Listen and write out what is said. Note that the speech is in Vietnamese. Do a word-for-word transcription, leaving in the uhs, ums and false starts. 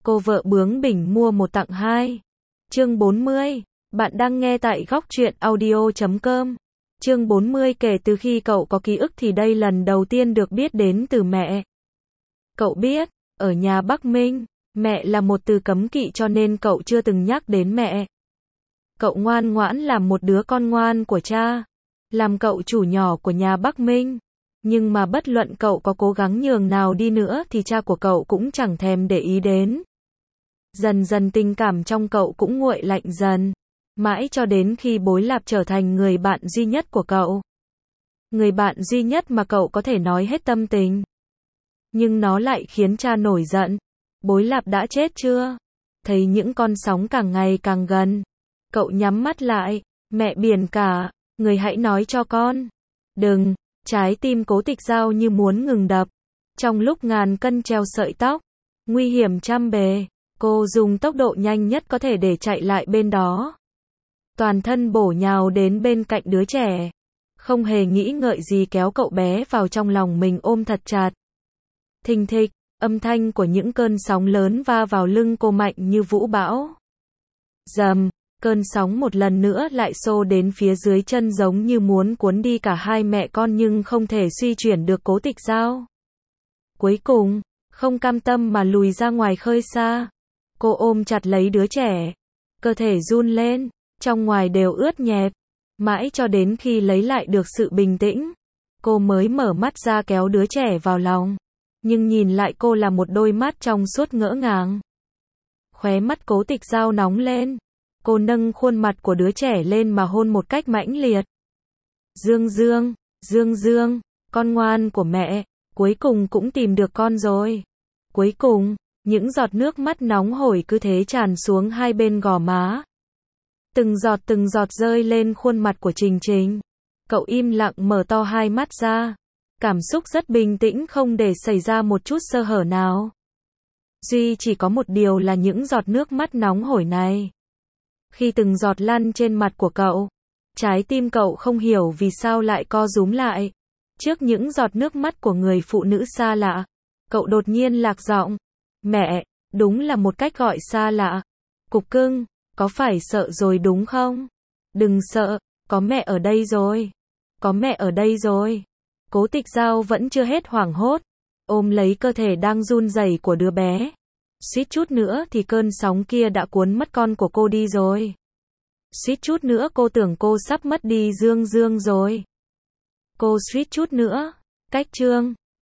Cô vợ bướng bỉnh mua một tặng hai. Chương bốn mươi. Bạn đang nghe tại góc truyện audio chấm com. Chương bốn mươi. Kể từ khi cậu có ký ức thì đây lần đầu tiên được biết đến từ mẹ. Cậu biết, ở nhà Bắc Minh, mẹ là một từ cấm kỵ cho nên cậu chưa từng nhắc đến mẹ. Cậu ngoan ngoãn làm một đứa con ngoan của cha, làm cậu chủ nhỏ của nhà Bắc Minh. Nhưng mà bất luận cậu có cố gắng nhường nào đi nữa thì cha của cậu cũng chẳng thèm để ý đến. Dần dần tình cảm trong cậu cũng nguội lạnh dần, mãi cho đến khi Bối Lạp trở thành người bạn duy nhất của cậu. Người bạn duy nhất mà cậu có thể nói hết tâm tình. Nhưng nó lại khiến cha nổi giận. Bối Lạp đã chết chưa? Thấy những con sóng càng ngày càng gần, cậu nhắm mắt lại. Mẹ biển cả, người hãy nói cho con. Đừng. Trái tim Cố Tịch Dao như muốn ngừng đập. Trong lúc ngàn cân treo sợi tóc, nguy hiểm trăm bề, cô dùng tốc độ nhanh nhất có thể để chạy lại bên đó. Toàn thân bổ nhào đến bên cạnh đứa trẻ, không hề nghĩ ngợi gì kéo cậu bé vào trong lòng mình ôm thật chặt. Thình thịch, âm thanh của những cơn sóng lớn va vào lưng cô mạnh như vũ bão. Rầm, cơn sóng một lần nữa lại xô đến phía dưới chân giống như muốn cuốn đi cả hai mẹ con nhưng không thể suy chuyển được Cố Tịch Dao. Cuối cùng, không cam tâm mà lùi ra ngoài khơi xa. Cô ôm chặt lấy đứa trẻ, cơ thể run lên, trong ngoài đều ướt nhẹp. Mãi cho đến khi lấy lại được sự bình tĩnh, cô mới mở mắt ra kéo đứa trẻ vào lòng. Nhưng nhìn lại cô là một đôi mắt trong suốt ngỡ ngàng. Khóe mắt Cố Tịch Dao nóng lên. Cô nâng khuôn mặt của đứa trẻ lên mà hôn một cách mãnh liệt. Dương Dương, Dương Dương, con ngoan của mẹ, cuối cùng cũng tìm được con rồi. Cuối cùng, những giọt nước mắt nóng hổi cứ thế tràn xuống hai bên gò má. Từng giọt từng giọt rơi lên khuôn mặt của Trình Trình. Cậu im lặng mở to hai mắt ra. Cảm xúc rất bình tĩnh không để xảy ra một chút sơ hở nào. Duy chỉ có một điều là những giọt nước mắt nóng hổi này. Khi từng giọt lăn trên mặt của cậu, trái tim cậu không hiểu vì sao lại co rúm lại. Trước những giọt nước mắt của người phụ nữ xa lạ, cậu đột nhiên lạc giọng. Mẹ, đúng là một cách gọi xa lạ. Cục cưng, có phải sợ rồi đúng không? Đừng sợ, có mẹ ở đây rồi. Có mẹ ở đây rồi. Cố Tịch Dao vẫn chưa hết hoảng hốt, ôm lấy cơ thể đang run rẩy của đứa bé. Suýt chút nữa thì cơn sóng kia đã cuốn mất con của cô đi rồi. Suýt chút nữa cô tưởng cô sắp mất đi Dương Dương rồi. Cô suýt chút nữa. Cách chương